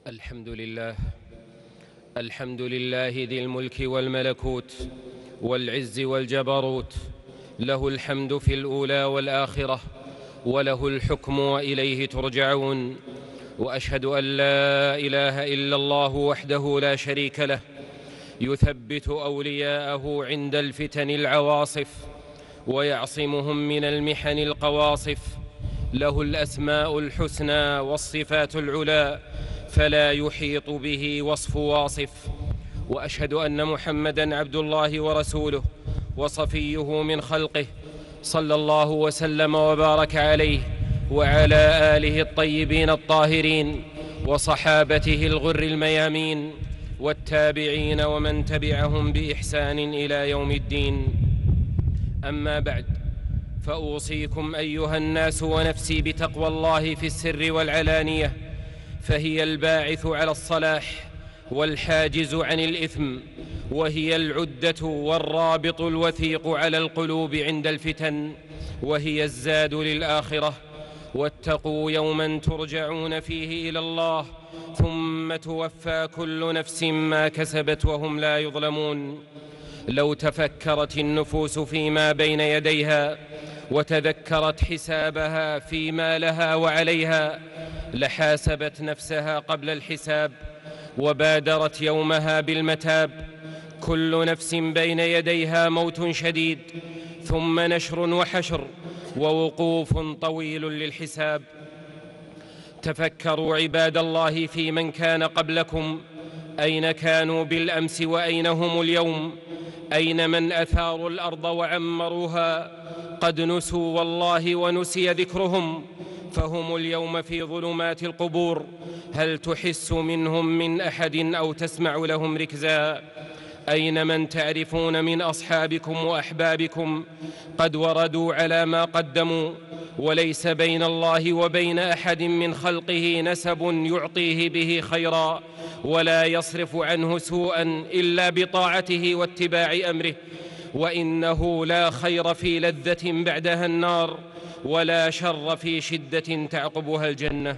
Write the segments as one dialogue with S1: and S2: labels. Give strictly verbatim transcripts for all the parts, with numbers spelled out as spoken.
S1: الحمد لله الحمد لله ذي الملك والملكوت والعز والجبروت، له الحمد في الأولى والآخرة، وله الحكم وإليه ترجعون. وأشهد أن لا إله إلا الله وحده لا شريك له، يثبت أولياءه عند الفتن العواصف ويعصمهم من المحن القواصف. له الأسماء الحسنى والصفات العلى، فلا يحيط به وصف واصف. وأشهد أن محمدًا عبد الله ورسوله وصفيه من خلقه، صلى الله وسلم وبارك عليه وعلى آله الطيبين الطاهرين وصحابته الغر الميامين والتابعين ومن تبعهم بإحسان إلى يوم الدين. أما بعد، فأوصيكم أيها الناس ونفسي بتقوى الله في السر والعلانية، فهي الباعث على الصلاح والحاجز عن الإثم، وهي العدة والرابط الوثيق على القلوب عند الفتن، وهي الزاد للآخرة. واتقوا يوما ترجعون فيه إلى الله، ثم توفى كل نفس ما كسبت وهم لا يظلمون. لو تفكرت النفوس فيما بين يديها وتذكرت حسابها فيما لها وعليها، لحاسبت نفسها قبل الحساب وبادرت يومها بالمتاب. كل نفس بين يديها موت شديد، ثم نشر وحشر ووقوف طويل للحساب. تفكروا عباد الله في من كان قبلكم، أين كانوا بالأمس وأين هم اليوم؟ أين من أثاروا الأرض وعمروها؟ قد نسوا والله ونسي ذكرهم، فهم اليوم في ظلمات القبور. هل تحس منهم من أحد أو تسمع لهم ركزا؟ أين من تعرفون من أصحابكم وأحبابكم؟ قد وردوا على ما قدموا، وليس بين الله وبين أحد من خلقه نسب يعطيه به خيرا ولا يصرف عنه سوءا إلا بطاعته واتباع أمره. وإنه لا خير في لذة بعدها النار، ولا شر في شدة تعقبها الجنة.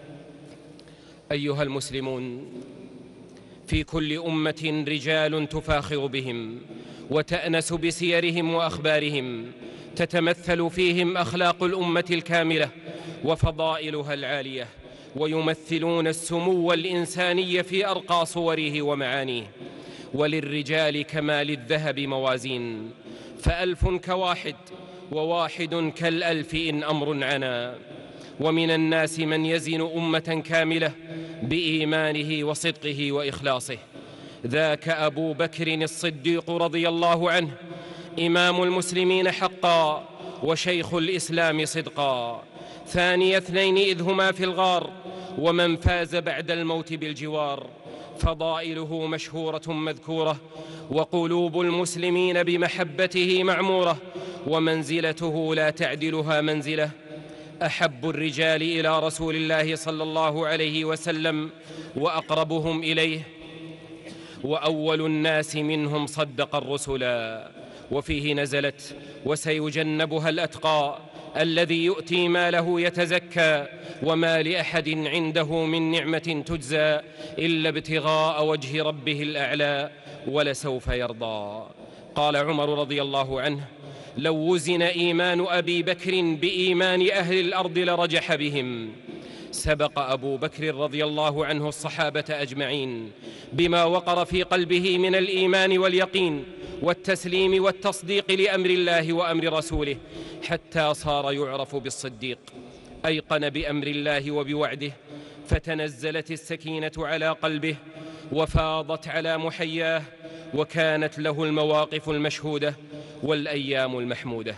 S1: أيها المسلمون، في كل أمة رجال تفاخر بهم وتأنس بسيرهم وأخبارهم، تتمثل فيهم أخلاق الأمة الكاملة وفضائلها العالية، ويمثلون السمو الإنساني في أرقى صوره ومعانيه. وللرجال كما للذهب موازين، فألف كواحد وواحد كالألف إن أمر عنا. ومن الناس من يزن أمة كاملة بإيمانه وصدقه وإخلاصه. ذاك أبو بكر الصديق رضي الله عنه، إمام المسلمين حقا وشيخ الإسلام صدقا، ثاني اثنين إذ هما في الغار، ومن فاز بعد الموت بالجوار. فضائله مشهورة مذكورة، وقلوب المسلمين بمحبته معمورة، ومنزلته لا تعدلها منزلة. أحب الرجال إلى رسول الله صلى الله عليه وسلم وأقربهم إليه، وأول الناس منهم صدق الرسل. وفيه نزلت: وسيجنبها الأتقى الذي يؤتي ماله يتزكى، وما لأحد عنده من نعمة تجزى إلا ابتغاء وجه ربه الأعلى ولسوف يرضى. قال عمر رضي الله عنه: لو وزن إيمان أبي بكر بإيمان أهل الأرض لرجح بهم. سبق أبو بكر رضي الله عنه الصحابة أجمعين بما وقر في قلبه من الإيمان واليقين والتسليم والتصديق لأمر الله وأمر رسوله، حتى صار يعرف بالصديق. أيقن بأمر الله وبوعده، فتنزلت السكينة على قلبه وفاضت على محياه، وكانت له المواقف المشهودة والأيام المحمودة.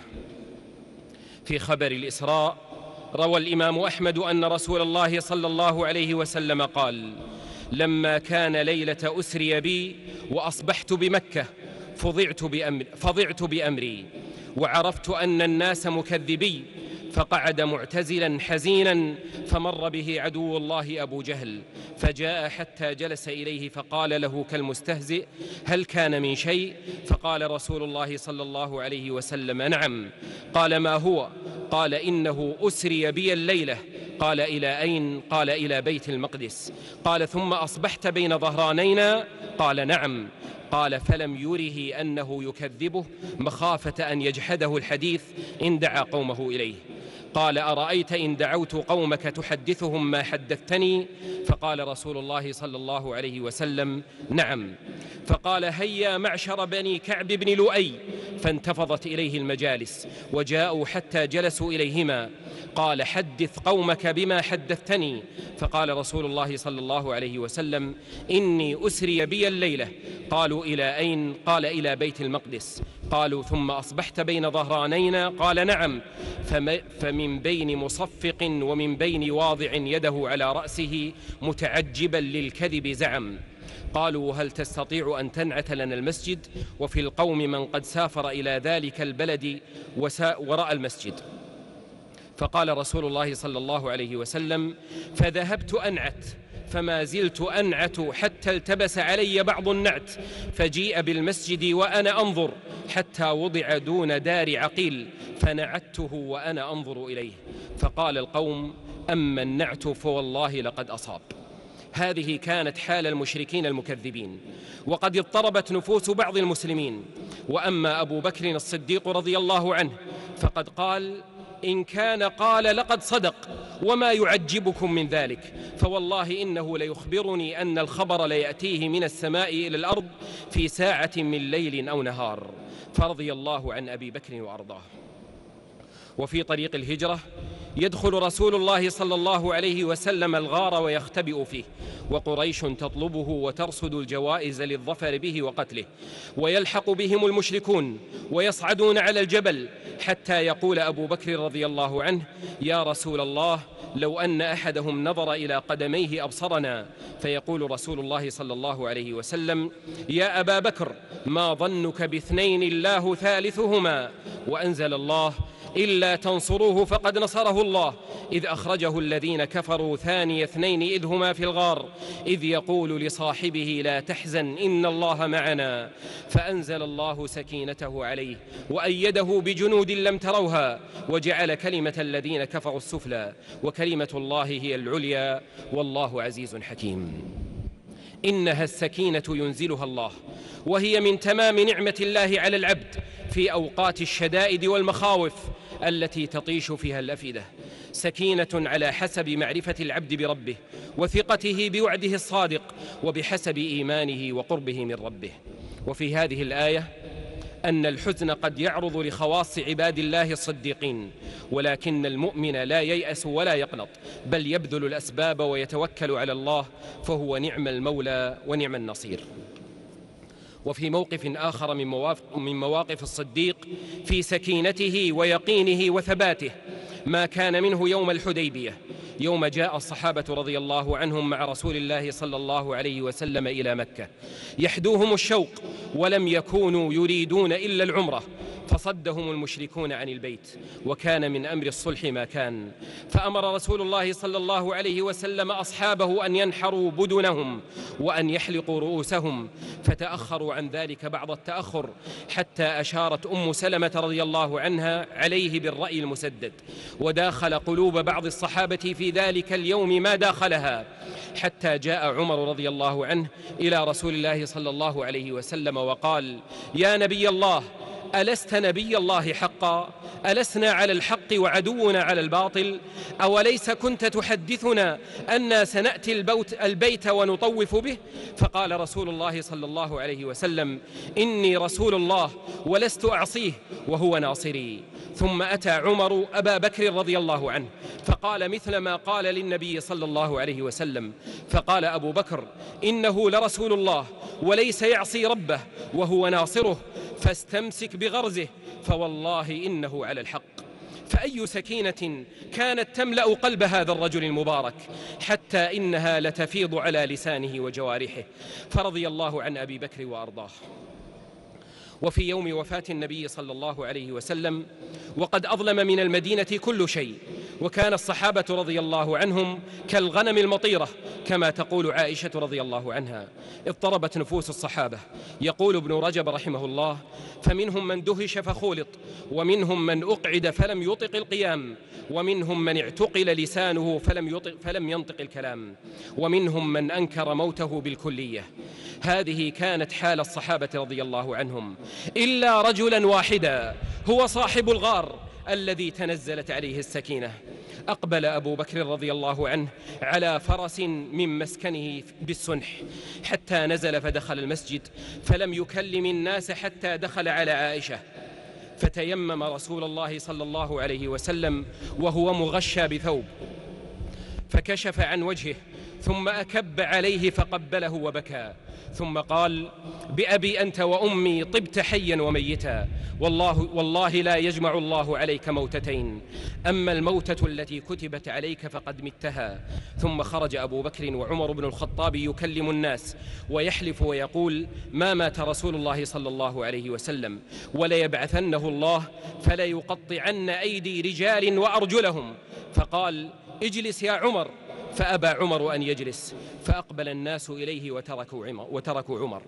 S1: في خبر الإسراء روى الإمام أحمد أن رسول الله صلى الله عليه وسلم قال: لما كان ليلة أسري بي وأصبحت بمكة فضعت بأمر فضعت بأمري، وعرفت أن الناس مكذبي، فقعد معتزلا حزينا، فمر به عدو الله أبو جهل، فجاء حتى جلس إليه فقال له كالمستهزئ: هل كان من شيء؟ فقال رسول الله صلى الله عليه وسلم: نعم. قال: ما هو؟ قال: إنه أسري بي الليلة قال: إلى أين؟ قال: إلى بيت المقدس. قال: ثم أصبحت بين ظهرانينا؟ قال: نعم. قال: فلم يره أنه يكذبه مخافة أن يجحده الحديث إن دعا قومه إليه. قال: أرأيت إن دعوت قومك تحدثهم ما حدثتني؟ فقال رسول الله صلى الله عليه وسلم: نعم. فقال: هيا معشر بني كعب بن لؤي. فانتفضت إليه المجالس وجاءوا حتى جلسوا إليهما. قال: حدث قومك بما حدثتني. فقال رسول الله صلى الله عليه وسلم: إني أسري بي الليلة. قالوا: إلى أين؟ قال: إلى بيت المقدس. قالوا: ثم أصبحت بين ظهرانينا؟ قال: نعم. فمن بين مصفق ومن بين واضع يده على رأسه متعجبا للكذب زعم. قالوا: هل تستطيع أن تنعت لنا المسجد؟ وفي القوم من قد سافر إلى ذلك البلد ورأى المسجد. فقال رسول الله صلى الله عليه وسلم: فذهبت أنعت، فما زلت أنعت حتى التبس علي بعض النعت، فجيء بالمسجد وأنا أنظر حتى وضع دون دار عقيل، فنعته وأنا أنظر إليه. فقال القوم: أما النعت فوالله لقد أصاب. هذه كانت حال المشركين المكذبين، وقد اضطربت نفوس بعض المسلمين. وأما أبو بكر الصديق رضي الله عنه فقد قال: إن كان قال لقد صدق، وما يعجبكم من ذلك؟ فوالله إنه ليخبرني أن الخبر ليأتيه من السماء إلى الأرض في ساعة من ليل أو نهار. فرضي الله عن أبي بكر وأرضاه. وفي طريق الهجرة يدخل رسول الله صلى الله عليه وسلم الغار ويختبئ فيه، وقريش تطلبه وترصد الجوائز للظفر به وقتله، ويلحق بهم المشركون ويصعدون على الجبل حتى يقول أبو بكر رضي الله عنه: يا رسول الله، لو أن أحدهم نظر إلى قدميه أبصرنا. فيقول رسول الله صلى الله عليه وسلم: يا أبا بكر، ما ظنك باثنين الله ثالثهما؟ وأنزل الله: إلا تنصروه فقد نصره الله، إذ أخرجه الذين كفروا ثاني اثنين إذ هما في الغار، إذ يقول لصاحبه لا تحزن إن الله معنا. فأنزل الله سكينته عليه وأيده بجنود لم تروها، وجعل كلمة الذين كفروا السفلى، وكلمة الله هي العليا، والله عزيز حكيم. إنها السكينة ينزلها الله، وهي من تمام نعمة الله على العبد في أوقات الشدائد والمخاوف التي تطيش فيها الأفئدة. سكينة على حسب معرفة العبد بربه وثقته بوعده الصادق، وبحسب إيمانه وقربه من ربه. وفي هذه الآية أن الحزن قد يعرض لخواص عباد الله الصديقين، ولكن المؤمن لا ييأس ولا يقنط، بل يبذل الأسباب ويتوكل على الله، فهو نعم المولى ونعم النصير. وفي موقف آخر من مواقف الصديق في سكينته ويقينه وثباته ما كان منه يوم الحديبية، يوم جاء الصحابة رضي الله عنهم مع رسول الله صلى الله عليه وسلم إلى مكة، يحدوهم الشوق ولم يكونوا يريدون إلا العمرة، فصدهم المشركون عن البيت، وكان من أمر الصلح ما كان. فأمر رسول الله صلى الله عليه وسلم أصحابه أن ينحروا بدنهم وأن يحلقوا رؤوسهم، فتأخروا عن ذلك بعض التأخر، حتى أشارت أم سلمة رضي الله عنها عليه بالرأي المسدد، وداخل قلوب بعض الصحابة في ذلك اليوم ما داخلها، حتى جاء عمر رضي الله عنه إلى رسول الله صلى الله عليه وسلم وقال: يا نبي الله، ألست نبي الله حقا؟ ألسنا على الحق وعدونا على الباطل؟ أوليس كنت تحدثنا أننا سنأتي البيت ونطوف به؟ فقال رسول الله صلى الله عليه وسلم: إني رسول الله ولست أعصيه وهو ناصري. ثم أتى عمر أبا بكر رضي الله عنه فقال مثل ما قال للنبي صلى الله عليه وسلم، فقال أبو بكر: إنه لرسول الله وليس يعصي ربه وهو ناصره، فاستمسك بغرزه، فوالله إنه على الحق. فأي سكينة كانت تملأ قلب هذا الرجل المبارك، حتى إنها لتفيض على لسانه وجوارحه، فرضي الله عن أبي بكر وأرضاه. وفي يوم وفاة النبي صلى الله عليه وسلم وقد أظلم من المدينة كل شيء، وكان الصحابة رضي الله عنهم كالغنم المطيرة كما تقول عائشة رضي الله عنها. اضطربت نفوس الصحابة. يقول ابن رجب رحمه الله: فمنهم من دهش فخولط، ومنهم من أقعد فلم يطق القيام، ومنهم من اعتقل لسانه فلم, يطق فلم ينطق الكلام، ومنهم من أنكر موته بالكلية. هذه كانت حال الصحابة رضي الله عنهم، إلا رجلا واحدا هو صاحب الغار الذي تنزلت عليه السكينة. أقبل أبو بكر رضي الله عنه على فرس من مسكنه بالسنح حتى نزل فدخل المسجد، فلم يكلم الناس حتى دخل على عائشة، فتيمم رسول الله صلى الله عليه وسلم وهو مغشى بثوب، فكشف عن وجهه ثم أكب عليه فقبله وبكى، ثم قال: بأبي أنت وأمي طبت حيا وميتا، والله, والله لا يجمع الله عليك موتتين، أما الموتة التي كتبت عليك فقد متها. ثم خرج أبو بكر وعمر بن الخطاب يكلم الناس ويحلف ويقول: ما مات رسول الله صلى الله عليه وسلم، وليبعثنه الله فليقطعن أيدي رجال وأرجلهم. فقال: اجلس يا عمر، فأبى عمر أن يجلس، فأقبل الناس إليه وتركوا عمر, وتركوا عمر.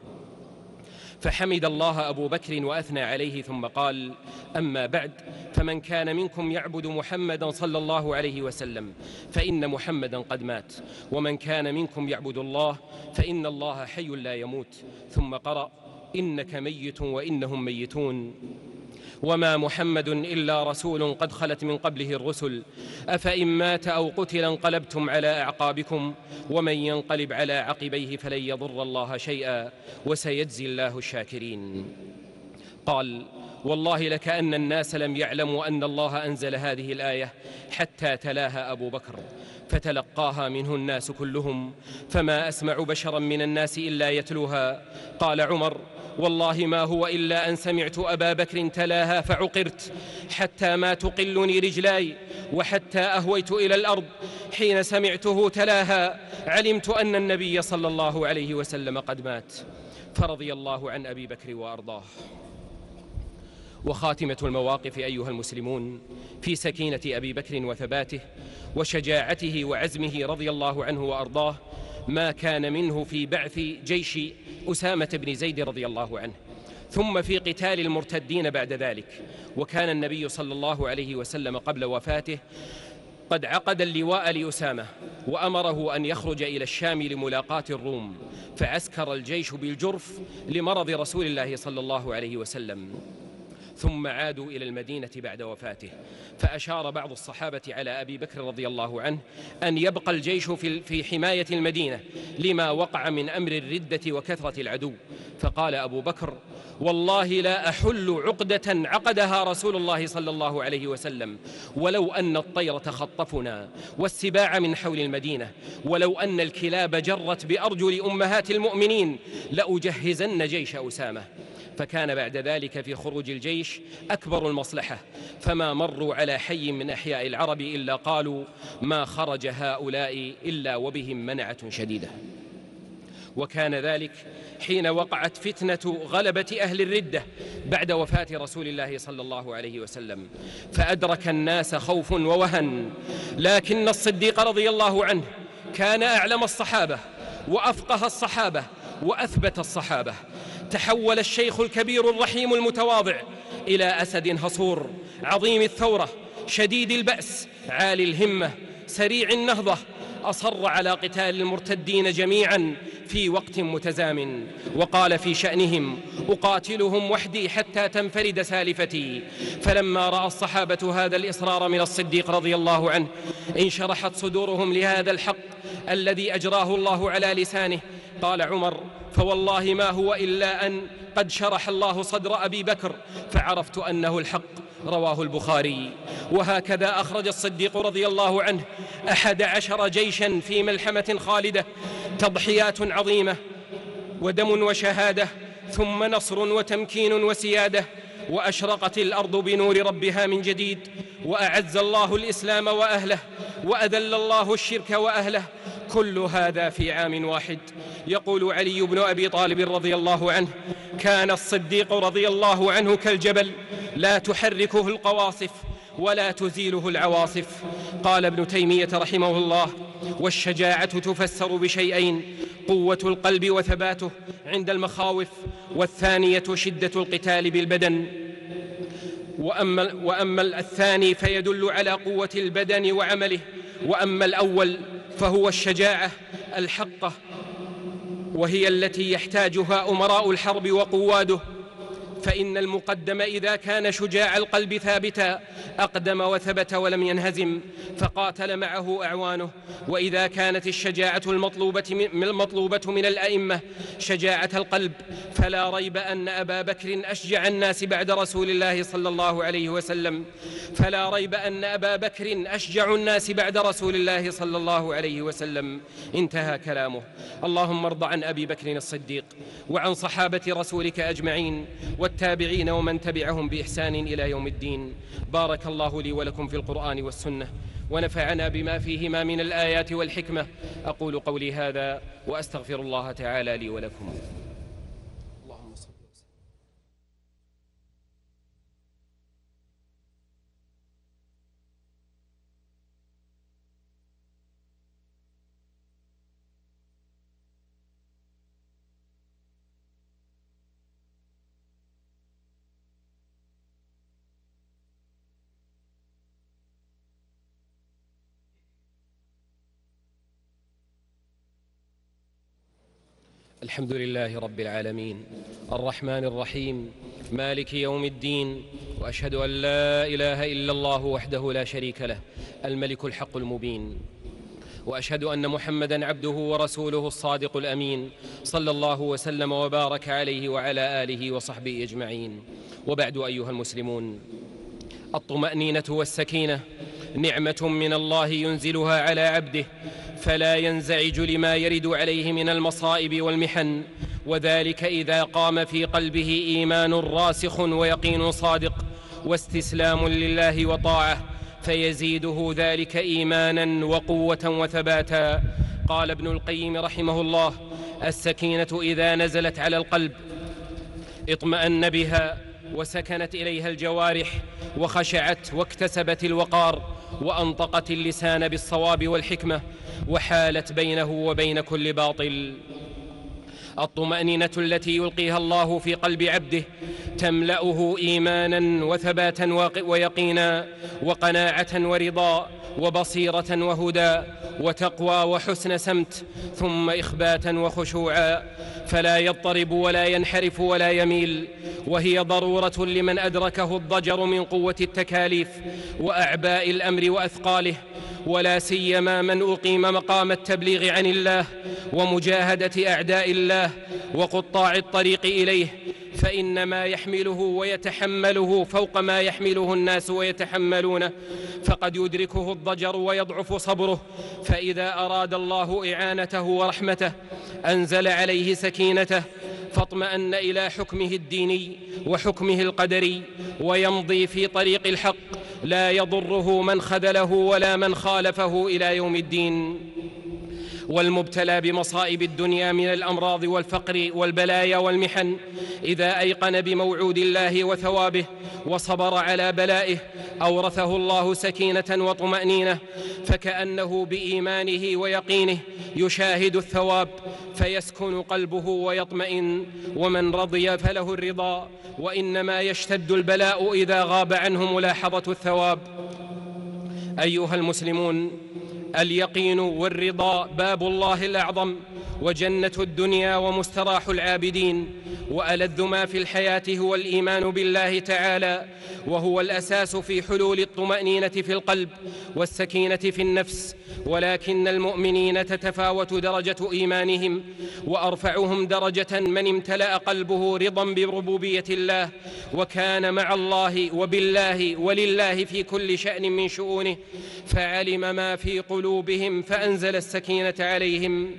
S1: فحمد الله أبو بكر وأثنى عليه ثم قال: أما بعد، فمن كان منكم يعبد محمدا صلى الله عليه وسلم فإن محمدا قد مات، ومن كان منكم يعبد الله فإن الله حي لا يموت. ثم قرأ: إنك ميت وإنهم ميتون، وما محمد إلا رسول قد خلت من قبله الرسل، أفإن مات أو قتل انقلبتم على أعقابكم، ومن ينقلب على عقبيه فلن يضر الله شيئا، وسيجزي الله الشاكرين. قال: والله لكأن الناس لم يعلموا أن الله أنزل هذه الآية حتى تلاها أبو بكر، فتلقاها منه الناس كلهم، فما أسمع بشرا من الناس إلا يتلوها. قال عمر: والله ما هو إلا أن سمعت أبا بكر تلاها فعقرت حتى ما تقلني رجلاي، وحتى أهويت إلى الأرض حين سمعته تلاها علمت أن النبي صلى الله عليه وسلم قد مات. فرضي الله عن أبي بكر وأرضاه. وخاتمة المواقف أيها المسلمون في سكينة أبي بكر وثباته وشجاعته وعزمه رضي الله عنه وأرضاه ما كان منه في بعث جيش أسامة بن زيد رضي الله عنه، ثم في قتال المرتدين بعد ذلك. وكان النبي صلى الله عليه وسلم قبل وفاته قد عقد اللواء لأسامة وأمره أن يخرج إلى الشام لملاقاة الروم، فعسكر الجيش بالجرف لمرض رسول الله صلى الله عليه وسلم، ثم عادوا إلى المدينة بعد وفاته. فأشار بعض الصحابة على أبي بكر رضي الله عنه أن يبقى الجيش في حماية المدينة لما وقع من أمر الردة وكثرة العدو. فقال أبو بكر: والله لا أحل عقدة عقدها رسول الله صلى الله عليه وسلم، ولو أن الطير تخطفنا والسباع من حول المدينة، ولو أن الكلاب جرت بأرجل أمهات المؤمنين لأجهزن جيش أسامة. فكان بعد ذلك في خروج الجيش أكبر المصلحة، فما مروا على حي من أحياء العرب إلا قالوا: ما خرج هؤلاء إلا وبهم منعة شديدة. وكان ذلك حين وقعت فتنة غلبة أهل الردة بعد وفاة رسول الله صلى الله عليه وسلم، فأدرك الناس خوف ووهن، لكن الصديق رضي الله عنه كان أعلم الصحابة وأفقه الصحابة وأثبت الصحابة. تحول الشيخ الكبير الرحيم المتواضع إلى أسد هصور عظيم الثورة شديد البأس عالي الهمة سريع النهضة، أصر على قتال المرتدين جميعا في وقت متزامن، وقال في شأنهم: أقاتلهم وحدي حتى تنفرد سالفتي. فلما رأى الصحابة هذا الإصرار من الصديق رضي الله عنه انشرحت صدورهم لهذا الحق الذي أجراه الله على لسانه. قال عمر: فوالله ما هو إلا أن قد شرح الله صدر أبي بكر فعرفت أنه الحق. رواه البخاري. وهكذا أخرج الصديق رضي الله عنه أحد عشر جيشا في ملحمة خالدة، تضحيات عظيمة ودم وشهادة، ثم نصر وتمكين وسيادة، وأشرقت الأرض بنور ربها من جديد، وأعز الله الإسلام وأهله، وأذل الله الشرك وأهله، كل هذا في عام واحد. يقول علي بن أبي طالب رضي الله عنه: كان الصديق رضي الله عنه كالجبل لا تحركه القواصف ولا تزيله العواصف. قال ابن تيمية رحمه الله: والشجاعة تفسر بشيئين: قوة القلب وثباته عند المخاوف، والثانية شدة القتال بالبدن. وأما, وأما الثاني فيدل على قوة البدن وعمله، وأما الأول فهو الشجاعة الحقة، وهي التي يحتاجها أمراء الحرب وقواده. فإن المقدم إذا كان شجاع القلب ثابتا أقدم وثبت ولم ينهزم فقاتل معه أعوانه. وإذا كانت الشجاعة المطلوبة من, المطلوبة من الأئمة شجاعة القلب، فلا ريب أن أبا بكر أشجع الناس بعد رسول الله صلى الله عليه وسلم فلا ريب أن أبا بكر أشجع الناس بعد رسول الله صلى الله عليه وسلم. انتهى كلامه. اللهم ارض عن أبي بكر الصديق وعن صحابة رسولك أجمعين والتابعين ومن تبعهم بإحسان إلى يوم الدين. بارك الله لي ولكم في القرآن والسنة، ونفعنا بما فيهما من الآيات والحكمة. أقول قولي هذا وأستغفر الله تعالى لي ولكم. اللهم صل وسلم. الحمد لله رب العالمين، الرحمن الرحيم، مالك يوم الدين، وأشهد أن لا إله إلا الله وحده لا شريك له، الملك الحق المبين، وأشهد أن محمدًا عبده ورسوله الصادق الأمين، صلى الله وسلم وبارك عليه وعلى آله وصحبه أجمعين. وبعد أيها المسلمون، الطمأنينة والسكينة نعمة من الله ينزلها على عبده، فلا ينزعج لما يرد عليه من المصائب والمحن، وذلك إذا قام في قلبه إيمان راسخ ويقين صادق واستسلام لله وطاعة، فيزيده ذلك إيمانا وقوة وثباتا. قال ابن القيم رحمه الله: السكينة إذا نزلت على القلب اطمأن بها وسكنت إليها الجوارح وخشعت واكتسبت الوقار وأنطقت اللسان بالصواب والحكمة وحالت بينه وبين كل باطل. الطمأنينة التي يلقيها الله في قلب عبده تملأه إيمانا وثباتا ويقينا وقناعة ورضا وبصيرة وهدى وتقوى وحسن سمت، ثم إخباتا وخشوعا، فلا يضطرب ولا ينحرف ولا يميل، وهي ضرورة لمن أدركه الضجر من قوة التكاليف وأعباء الأمر وأثقاله، ولا سيما من أقيم مقام التبليغ عن الله ومجاهدة أعداء الله وقطاع الطريق إليه، فإن ما يحمله ويتحمله فوق ما يحمله الناس ويتحملونه، فقد يدركه الضجر ويضعف صبره، فإذا أراد الله إعانته ورحمته أنزل عليه سكينته فاطمأن إلى حكمه الديني وحكمه القدري، ويمضي في طريق الحق لا يضره من خذله ولا من خالفه إلى يوم الدين. والمبتلى بمصائب الدنيا من الأمراض والفقر والبلايا والمحن إذا أيقن بموعود الله وثوابه وصبر على بلائه أورثه الله سكينة وطمأنينة، فكأنه بإيمانه ويقينه يشاهد الثواب فيسكن قلبه ويطمئن، ومن رضي فله الرضا، وإنما يشتد البلاء إذا غاب عنه ملاحظة الثواب. أيها المسلمون، اليقين والرضا باب الله الأعظم وجنة الدنيا ومستراح العابدين، وألذ ما في الحياة هو الإيمان بالله تعالى، وهو الأساس في حلول الطمأنينة في القلب والسكينة في النفس. ولكن المؤمنين تتفاوت درجة إيمانهم، وأرفعهم درجة من امتلأ قلبه رضا بربوبية الله وكان مع الله وبالله ولله في كل شأن من شؤونه، فعلم ما في قلوبهم فأنزل السكينة عليهم.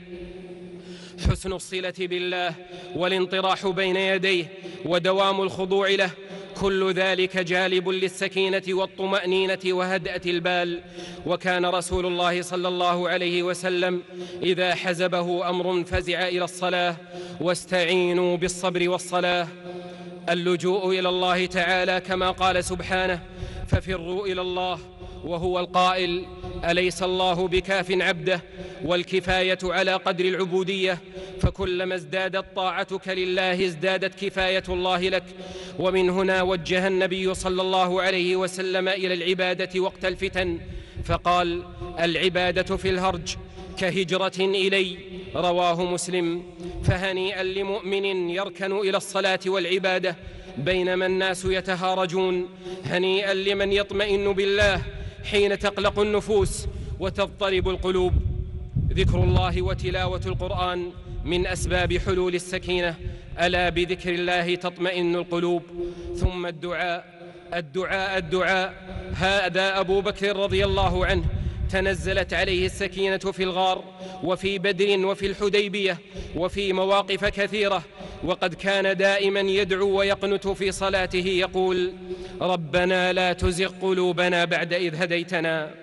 S1: حسن الصلة بالله والانطراح بين يديه ودوام الخضوع له، كل ذلك جالب للسكينة والطمأنينة وهدأة البال. وكان رسول الله صلى الله عليه وسلم إذا حزبه أمر فزع إلى الصلاة: واستعينوا بالصبر والصلاة. اللجوء إلى الله تعالى كما قال سبحانه: ففروا إلى الله، وهو القائل: أليس الله بكاف عبده؟ والكفاية على قدر العبودية، فكلما ازدادت طاعتك لله ازدادت كفاية الله لك. ومن هنا وجه النبي صلى الله عليه وسلم إلى العبادة وقت الفتن فقال: العبادة في الهرج كهجرة إلي، رواه مسلم. فهنيئا لمؤمن يركن إلى الصلاة والعبادة بينما الناس يتهارجون، هنيئا لمن يطمئن بالله حين تقلق النفوس وتضطرب القلوب. ذكر الله وتلاوة القرآن من أسباب حلول السكينة، ألا بذكر الله تطمئن القلوب. ثم الدعاء الدعاء الدعاء هذا أبو بكر رضي الله عنه تنزلت عليه السكينة في الغار وفي بدر وفي الحديبية وفي مواقف كثيرة، وقد كان دائما يدعو ويقنت في صلاته يقول: ربنا لا تزغ قلوبنا بعد إذ هديتنا.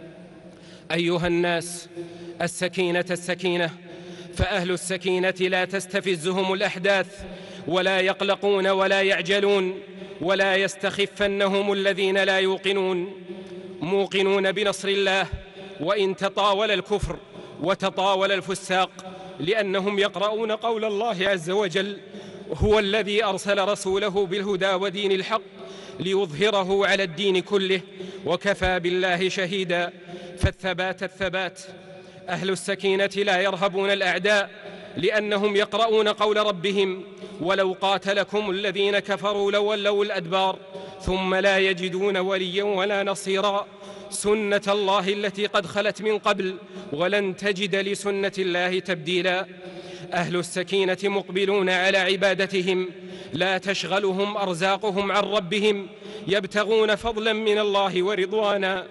S1: أيها الناس، السكينة السكينة، فأهل السكينة لا تستفزهم الأحداث ولا يقلقون ولا يعجلون ولا يستخفنهم الذين لا يوقنون، موقنون بنصر الله وإن تطاول الكفر وتطاول الفساق، لأنهم يقرؤون قول الله عز وجل: هو الذي أرسل رسوله بالهدى ودين الحق ليظهره على الدين كله وكفى بالله شهيدا. فالثبات الثبات. أهل السكينة لا يرهبون الأعداء لأنهم يقرؤون قول ربهم: ولو قاتلكم الذين كفروا لولوا الأدبار ثم لا يجدون وليا ولا نصيرا، سنة الله التي قد خلت من قبل ولن تجد لسنة الله تبديلا. أهل السكينة مقبلون على عبادتهم، لا تشغلهم أرزاقهم عن ربهم، يبتغون فضلا من الله ورضوانا.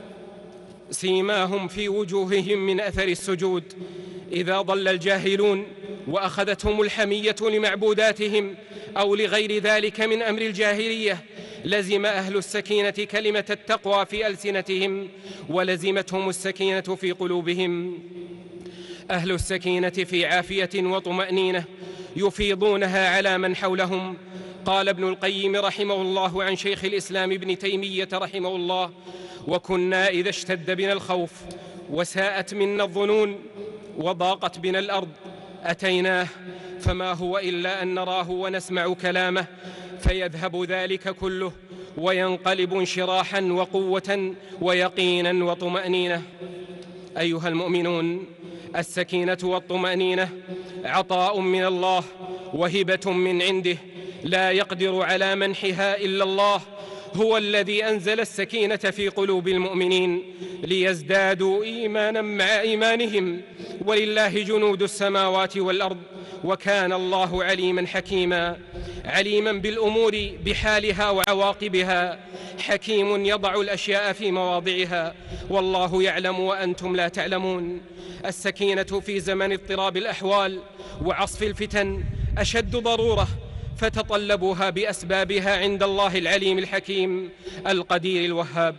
S1: سيماهم في وجوههم من أثر السجود. إذا ضل الجاهلون وأخذتهم الحمية لمعبوداتهم أو لغير ذلك من أمر الجاهلية، لزم أهل السكينة كلمة التقوى في ألسنتهم ولزمتهم السكينة في قلوبهم. أهل السكينة في عافية وطمأنينة يفيضونها على من حولهم. قال ابن القيم رحمه الله عن شيخ الإسلام ابن تيمية رحمه الله: وكنا إذا اشتد بنا الخوف وساءت منا الظنون وضاقت بنا الأرض أتيناه، فما هو إلا أن نراه ونسمع كلامه فيذهب ذلك كله وينقلب انشراحا وقوة ويقينا وطمأنينة. أيها المؤمنون، السكينة والطمأنينة عطاء من الله وهبة من عنده لا يقدر على منحها إلا الله. هو الذي أنزل السكينة في قلوب المؤمنين ليزدادوا إيمانا مع إيمانهم، ولله جنود السماوات والأرض وكان الله عليما حكيما. عليما بالأمور بحالها وعواقبها، حكيم يضع الأشياء في مواضعها، والله يعلم وأنتم لا تعلمون. السكينة في زمن اضطراب الأحوال وعصف الفتن أشد ضرورة، فتطلبوها بأسبابها عند الله العليم الحكيم القدير الوهاب.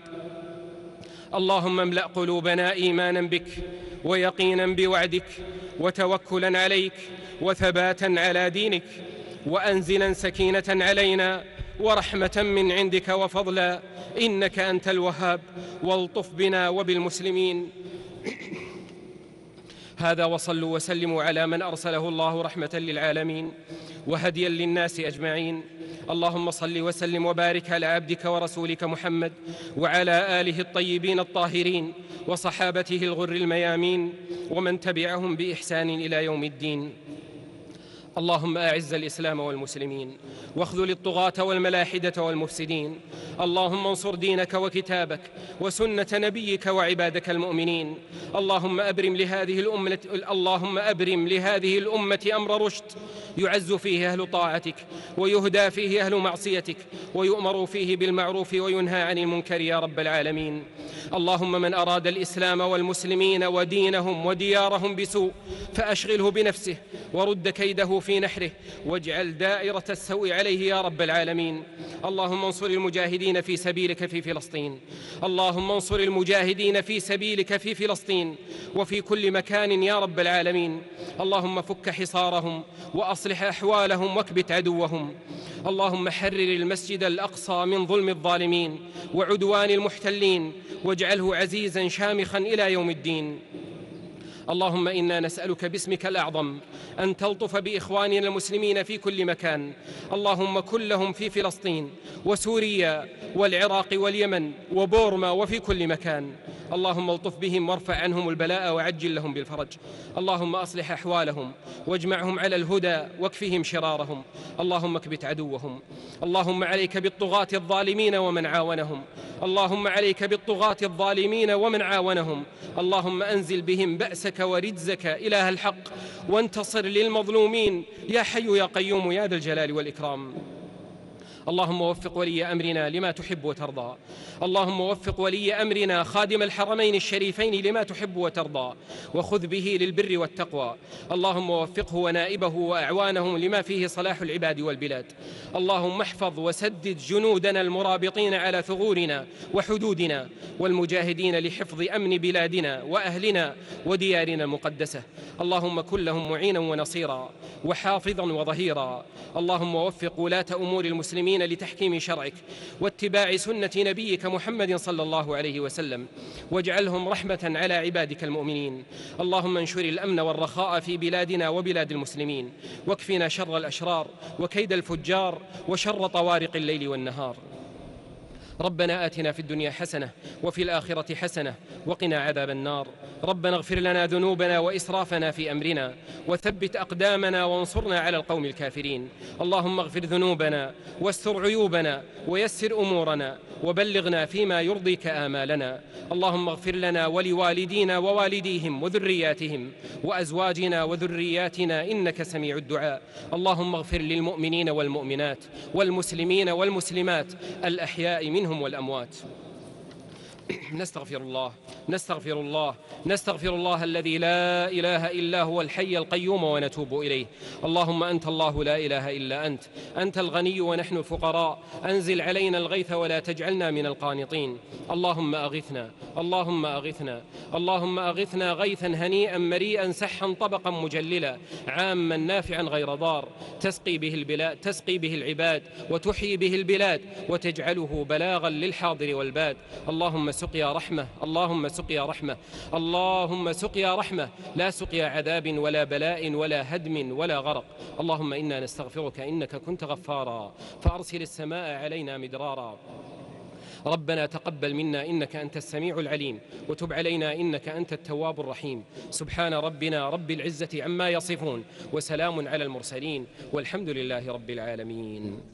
S1: اللهم املأ قلوبنا إيمانا بك ويقينا بوعدك وتوكلا عليك وثباتا على دينك، وأنزلا سكينة علينا ورحمة من عندك وفضلا، إنك أنت الوهاب، والطف بنا وبالمسلمين. هذا وصلوا وسلموا على من أرسله الله رحمة للعالمين وهديا للناس أجمعين. اللهم صل وسلم وبارك على عبدك ورسولك محمد وعلى آله الطيبين الطاهرين وصحابته الغر الميامين ومن تبعهم بإحسان إلى يوم الدين. اللهم أعز الإسلام والمسلمين واخذل الطغاة والملاحدة والمفسدين. اللهم انصر دينك وكتابك وسنة نبيك وعبادك المؤمنين. اللهم أبرم لهذه الأمة اللهم أبرم لهذه الأمة أمر رشد يعز فيه أهل طاعتك ويهدى فيه أهل معصيتك ويؤمر فيه بالمعروف وينهى عن المنكر يا رب العالمين. اللهم من أراد الإسلام والمسلمين ودينهم وديارهم بسوء فأشغله بنفسه ورد كيده في نحره واجعل دائرة السوء عليه يا رب العالمين. اللهم انصر المجاهدين في سبيلك في فلسطين. اللهم انصر المجاهدين في سبيلك في فلسطين وفي كل مكان يا رب العالمين. اللهم فك حصارهم وأصلح أحوالهم واكبت عدوهم. اللهم حرر المسجد الأقصى من ظلم الظالمين وعدوان المحتلين، واجعله عزيزا شامخا إلى يوم الدين. اللهم إنا نسألك باسمك الأعظم أن تلطف بإخواننا المسلمين في كل مكان. اللهم كن لهم في فلسطين وسوريا والعراق واليمن وبورما وفي كل مكان. اللهم الطف بهم وارفع عنهم البلاء وعجل لهم بالفرج. اللهم أصلح أحوالهم واجمعهم على الهدى واكفهم شرارهم. اللهم اكبت عدوهم. اللهم عليك بالطغاة الظالمين ومن عاونهم. اللهم عليك بالطغاة الظالمين ومن عاونهم. اللهم أنزل بهم بأسك ورجزك إله الحق، وانتصر للمظلومين يا حي يا قيوم يا ذا الجلال والإكرام. اللهم وفق ولي أمرنا لما تحب وترضى. اللهم وفق ولي أمرنا خادم الحرمين الشريفين لما تحب وترضى، وخذ به للبر والتقوى. اللهم وفقه ونائبه وأعوانهم لما فيه صلاح العباد والبلاد. اللهم احفظ وسدد جنودنا المرابطين على ثغورنا وحدودنا، والمجاهدين لحفظ أمن بلادنا وأهلنا وديارنا المقدسة. اللهم كن لهم معينا ونصيرا وحافظا وظهيرا. اللهم وفق ولاة أمور المسلمين لتحكيم شرعك واتباع سنة نبيك محمد صلى الله عليه وسلم، واجعلهم رحمة على عبادك المؤمنين. اللهم انشر الأمن والرخاء في بلادنا وبلاد المسلمين، واكفنا شر الأشرار وكيد الفجار وشر طوارق الليل والنهار. ربنا آتنا في الدنيا حسنة وفي الآخرة حسنة وقنا عذاب النار. ربنا اغفر لنا ذنوبنا وإسرافنا في أمرنا، وثبت أقدامنا وانصرنا على القوم الكافرين. اللهم اغفر ذنوبنا واستر عيوبنا ويسر أمورنا، وبلغنا فيما يرضيك آمالنا. اللهم اغفر لنا ولوالدينا ووالديهم وذرياتهم وأزواجنا وذرياتنا إنك سميع الدعاء. اللهم اغفر للمؤمنين والمؤمنات والمسلمين والمسلمات الأحياء منهم والأموات. نستغفر الله نستغفر الله نستغفر الله الذي لا إله إلا هو الحي القيوم ونتوب إليه. اللهم أنت الله لا إله إلا أنت، أنت الغني ونحن الفقراء، أنزل علينا الغيث ولا تجعلنا من القانطين. اللهم أغثنا اللهم أغثنا اللهم أغثنا غيثا هنيئا مريئا سحا طبقا مجللا عاما نافعا غير ضار، تسقي به البلاد تسقي به العباد وتحيي به البلاد، وتجعله بلاغا للحاضر والباد. اللهم سقيا رحمة اللهم سقيا رحمة اللهم سقيا رحمة، لا سقيا عذاب ولا بلاء ولا هدم ولا غرق. اللهم إنا نستغفرك إنك كنت غفارا، فأرسل السماء علينا مدرارا. ربنا تقبل منا إنك أنت السميع العليم، وتب علينا إنك أنت التواب الرحيم. سبحان ربنا رب العزة عما يصفون، وسلام على المرسلين، والحمد لله رب العالمين.